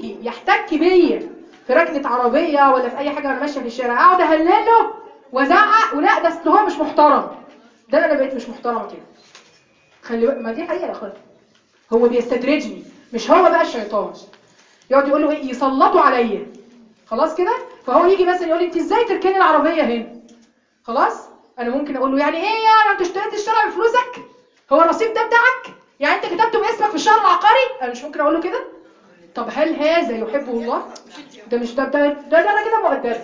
يحتك بيا في ركنه عربيه ولا في اي حاجه وانا ماشيه في الشارع، اقعد اهلله وازعق ولا ده اصل هو مش محترم، ده انا بقيت مش محترمه كده. خلي ما دي حقيقه يا اخويا، هو بيستدرجني، مش هو بقى الشيطان يقعد يقول له ايه، يسلطوا عليا خلاص كده. فهو يجي مثلا يقول لي انت ازاي تركني العربيه هنا، خلاص انا ممكن اقول له يعني ايه يعني انت اشتريت الشارع بفلوسك، هو الرصيد ده بتاعك، يعني انت كتبته باسمك في الشهر العقاري، انا مش ممكن اقول له كده. طب هل هذا يحبه الله؟ ده مش ده انا كده مؤدبه،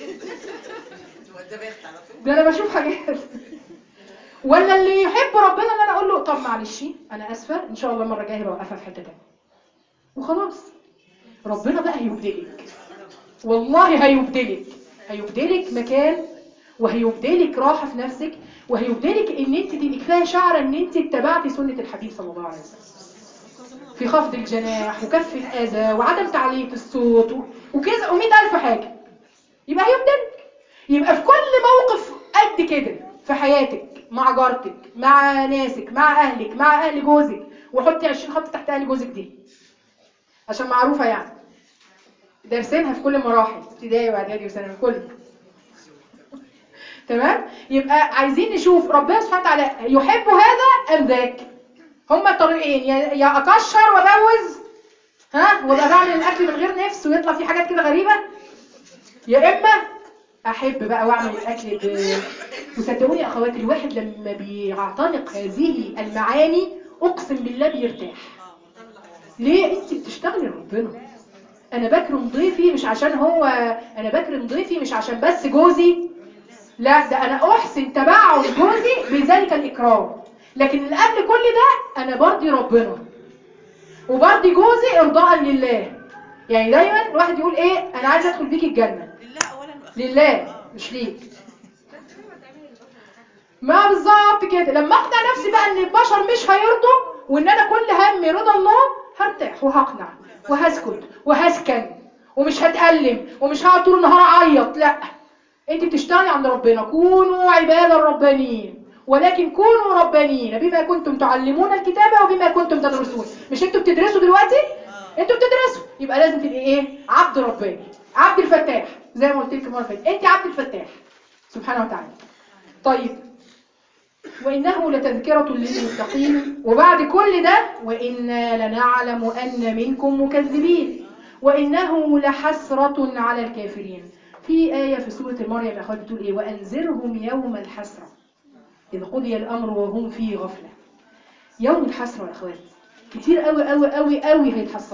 ده انا بشوف حاجات. ولا اللي يحب ربنا ان انا اقول له طب معلش انا اسفه ان شاء الله المره الجايه بوقفها في حته تانيه وخلاص. ربنا بقى هيبدلك، والله هيبدلك مكان، وهيبدلك راحه في نفسك، وهيبدلك ان انت تبقي كفايه شعره ان انت اتبعتي سنه الحبيب صلى الله عليه وسلم في خفض الجناح وكف الاذى وعدم تعليق الصوت وكذا و100,000 حاجه. يبقى هيبدلك، يبقى في كل موقف قد كده في حياتك، مع جارتك، مع ناسك، مع اهلك، مع اهل جوزك، وحطي 20 خط تحت اهل جوزك دي عشان معروفه يعني دارسينها في كل المراحل، ابتدائي واعدادي وثانوي كله. تمام. يبقى عايزين نشوف ربنا سبحانه وتعالى يحب هذا ام ذاك. هما طريقين، يا اكشر وابوز وابقى بعمل الاكل من غير نفس ويطلع فيه حاجات كده غريبه، يا اما احب بقى واعمل الاكل وصدقوني يا اخواتي الواحد لما بيعتنق هذه المعاني اقسم بالله بيرتاح. ليه؟ انت بتشتغلي لربنا. انا بكرم ضيفي مش عشان هو، انا بكرم ضيفي مش عشان بس جوزي، لا ده انا احسن تبعه جوزي بذلك الاكرام، لكن اللي قبل كل ده انا برضي ربنا وبرضي جوزي ارضاء لله. يعني دايما الواحد يقول ايه، انا عايز ادخل بيك الجنه لله مش ليك. ما بالظبط كده، لما اقنع نفسي بقى ان البشر مش هيرضوا وان انا كل همي رضا الله، هرتاح وهقنع وهسكت وهسكن ومش هتألم ومش هقعد طول النهار اعيط. لا، انت بتشتغلي عند ربنا. كونوا عبادا ربانيين، ولكن كونوا ربانيين بما كنتم تعلمون الكتاب وبما كنتم تدرسون. مش انتوا بتدرسوا دلوقتي؟ انتوا بتدرسوا، يبقى لازم تبقي ايه؟ عبد رباني، عبد الفتاح، زي ما قلت لك المره اللي فاتت انت عبد الفتاح سبحانه وتعالى. طيب، وإنه لتذكرة للمتقين، وبعد كل ده وإنا لنعلم أن منكم مكذبين وإنه لحسرة على الكافرين. في آية في سورة المريم يا أخواتي بتقول إيه؟ وأنذرهم يوم الحسرة إذ قضي الأمر وهم في غفلة. يوم الحسرة يا أخواتي كتير قوي قوي قوي قوي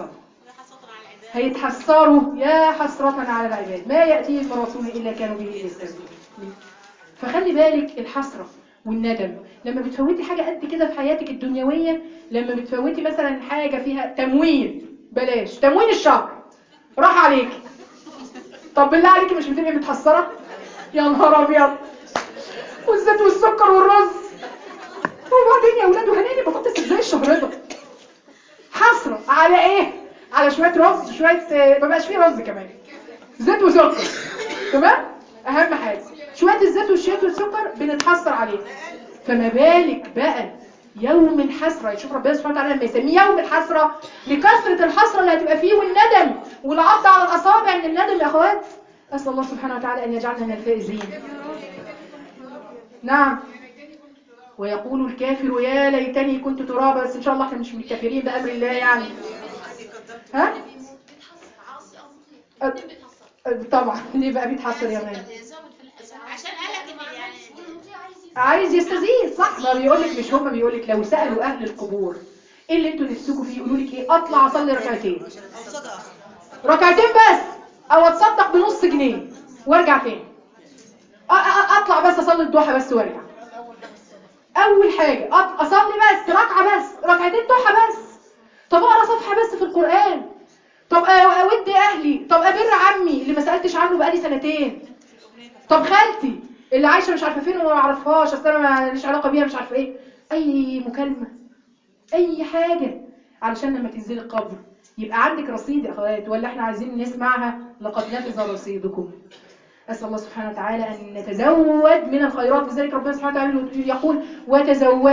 هيتحسروا يا حسرة على العباد ما يأتيهم من رسول إلا كانوا به يستهزئون. فخلي بالك الحسرة والندم لما بتفوتي حاجة قد كده في حياتك الدنيوية، لما بتفوتي مثلا حاجة فيها تموين، بلاش تموين الشهر راح عليك، طب بالله عليك مش بتبقي متحسرة؟ يا نهار ابيض، والزيت والسكر والرز، وبعدين يا ولاد وهناني بطاطس ازاي الشهر ده؟ حسرة على ايه؟ على شوية رز، شوية ما بقاش فيه رز كمان، زيت وسكر. تمام؟ اهم حاجة شوية الزيت والشيت والسكر بنتحسر عليه، فما بالك بقى يوم الحسرة. يشوف ربنا سبحانه وتعالى لما يسميه يوم الحسرة لكثرة الحسرة اللي هتبقى فيه والندم والعض على الأصابع من الندم يا أخوات. أسأل الله سبحانه وتعالى أن يجعلنا من الفائزين. نعم. ويقول الكافر يا ليتني كنت ترابا، بس إن شاء الله احنا مش متكافرين بأمر الله يعني. ها؟ طبعا ليه بقى بيتحسر يا مان؟ عشان قالك يعني عايز يستزيد، صح؟ ما بيقولك، مش هما بيقولك لو سألوا أهل القبور ايه اللي انتوا نفسكوا فيه، يقولوا لك ايه؟ اطلع اصلي ركعتين، ركعتين بس، او اتصدق بنص جنيه وارجع تاني، اطلع بس اصلي الضحى بس وارجع. اول حاجه اصلي بس ركعه بس، ركعتين ضحى بس، طب اقرا صفحه بس في القران، طب اود اهلي، طب ابر عمي اللي ما سالتش عنه بقالي سنتين، طب خالتي اللي عايشه مش عارفه فين وما اعرفهاش اصل انا ماليش علاقه بيها مش عارفه ايه، اي مكالمه، اي حاجة علشان لما تنزل القبر يبقى عندك رصيد يا اخوات. ولا احنا عايزين نسمعها لقد نفذ رصيدكم؟ اسال الله سبحانه وتعالى ان نتزود من الخيرات. لذلك ربنا سبحانه وتعالى يقول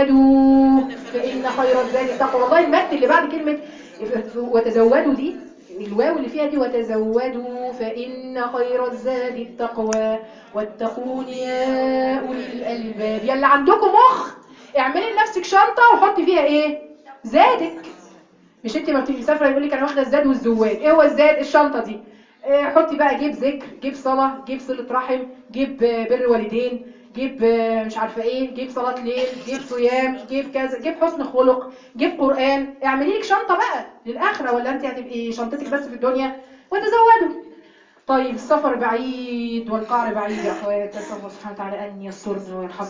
وتزودوا فان خير الزاد التقوى. والله المد اللي بعد كلمة وتزودوا دي الواو اللي فيها دي وتزودوا فإن خير الزاد التقوى واتقون يا أولي الألباب. يلا عندكم مخ اعملي لنفسك شنطة وحطي فيها ايه؟ زادك. مش انت ما بتبقي مسافره يقول لك انا واخده الزاد والزواد. ايه هو الزاد؟ الشنطه دي. حطي بقى جيب ذكر، جيب صلاه، جيب صله رحم، جيب بر والدين، جيب مش عارفه ايه، جيب صلاه ليل، جيب صيام، جيب كذا، جيب حسن خلق، جيب قران. اعملي لك شنطه بقى للاخره، ولا انت هتبقي شنطتك بس في الدنيا؟ وتزودوا. طيب السفر بعيد والقعر بعيد يا اخوات، نسال الله سبحانه وتعالى ان يسترنا ويرحمنا.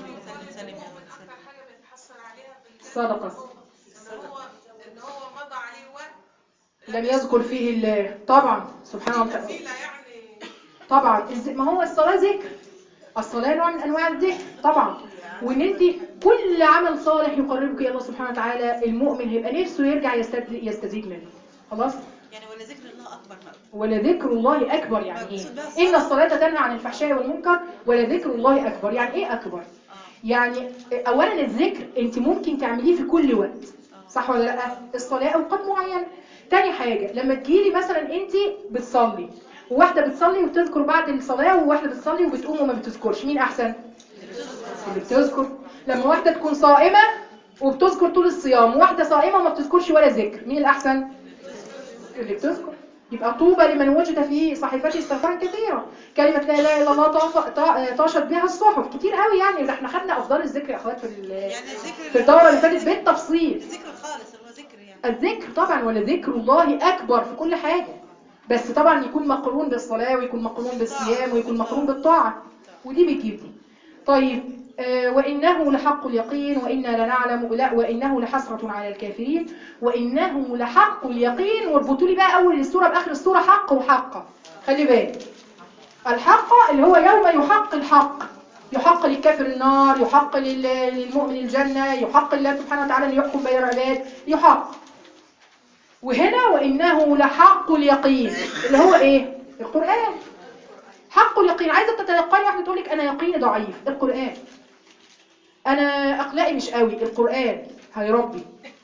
الصدقه ان هو مضى عليه وقت لم يذكر فيه الله، طبعا سبحان الله. يعني طبعا ما هو الصلاة ذكر، الصلاة نوع من أنواع الذكر طبعا. وإن أنت كل عمل صالح يقربك إلى الله سبحانه وتعالى، المؤمن هيبقى نفسه يرجع يستزيد منه. خلاص؟ يعني ولا ذكر الله أكبر بقى. ولا ذكر الله أكبر يعني إيه؟ إن الصلاة تنهى عن الفحشاء والمنكر ولا ذكر الله أكبر. يعني إيه أكبر؟ يعني أولا الذكر أنت ممكن تعمليه في كل وقت، صح ولا لا؟ الصلاة أوقات معينة. تاني حاجة لما تجيلي مثلا أنت بتصلي وواحدة بتصلي وبتذكر بعد الصلاة، وواحدة بتصلي وبتقوم وما بتذكرش، مين أحسن؟ اللي بتذكر. لما واحدة تكون صائمة وبتذكر طول الصيام، وواحدة صائمة وما بتذكرش ولا ذكر، مين الأحسن؟ اللي بتذكر. يبقى طوبى لمن وجد في صحيفته استغفارا كثيرا، كلمة لا إله إلا الله طاشت بها الصحف كتير قوي. يعني إذا احنا خدنا أفضل الذكر يا أخوات يعني في الدورة اللي فاتت بالتفصيل. الذكر خالص هو ذكر يعني. الذكر طبعا، ولا ذكر الله أكبر في كل حاجة، بس طبعا يكون مقرون بالصلاة ويكون مقرون بالصيام ويكون مقرون بالطاعة، ودي بتجيب دي. طيب وإنه لحق اليقين وإنا لنعلم، لا وإنه لحسرة على الكافرين وإنه لحق اليقين. واربطوا لي بقى أول السورة بآخر السورة حق وحق. خلي بالك الحق اللي هو يوم يحق الحق، يحق للكافر النار، يحق للمؤمن الجنة، يحق لله سبحانه وتعالى أن يحكم بين العباد، يحق. وهنا وإنه لحق اليقين اللي هو إيه؟ القرآن. حق اليقين. عايزة تتيقني، واحدة تقول لك أنا يقيني ضعيف، القرآن. أنا أخلاقي مش قوي، القرآن هيربي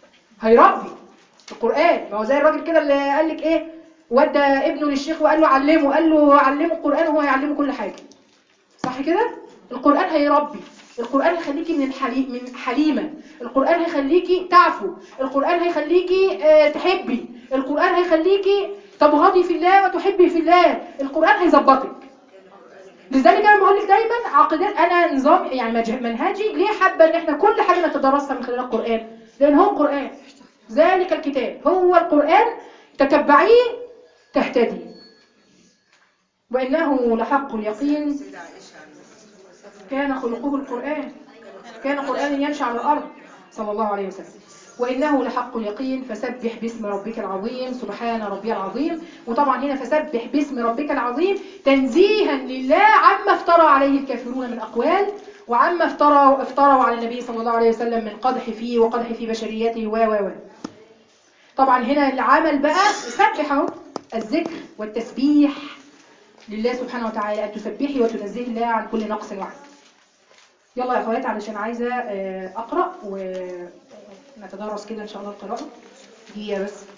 القرآن. ما هو زي الراجل كده اللي قال لك إيه، ودى ابنه للشيخ وقال له علمه، قال له علمه القرآن وهو يعلمه كل حاجة، صح كده؟ القرآن هيربي، القرآن هيخليكي من حليمة، القرآن هيخليكي تعفو، القرآن هيخليكي تحبي، القرآن هيخليكي تبغضي في الله وتحبي في الله، القرآن هيظبطك. لذلك انا بقول لك دايما عقيدات، انا نظام يعني منهجي ليه حابه ان احنا كل حاجه نتدرسها من خلال القرآن، لان هو القرآن، ذلك الكتاب هو القرآن، تتبعيه تهتدي. وإنه لحق اليقين كان خلقه القرآن، كان قرآن يمشي على الأرض صلى الله عليه وسلم. وإنه لحق اليقين فسبح باسم ربك العظيم، سبحان ربي العظيم. وطبعا هنا فسبح باسم ربك العظيم تنزيها لله عما افترى عليه الكافرون من أقوال، وعما افتروا على النبي صلى الله عليه وسلم من قدح فيه وقدح في بشريته و طبعا هنا العمل بقى سبحه، الذكر والتسبيح لله سبحانه وتعالى، أن تسبحي وتنزهي الله عن كل نقص وعيب. يلا يا أخوات علشان عايزة أقرأ ونتدرس كده إن شاء الله القراءة دي بس.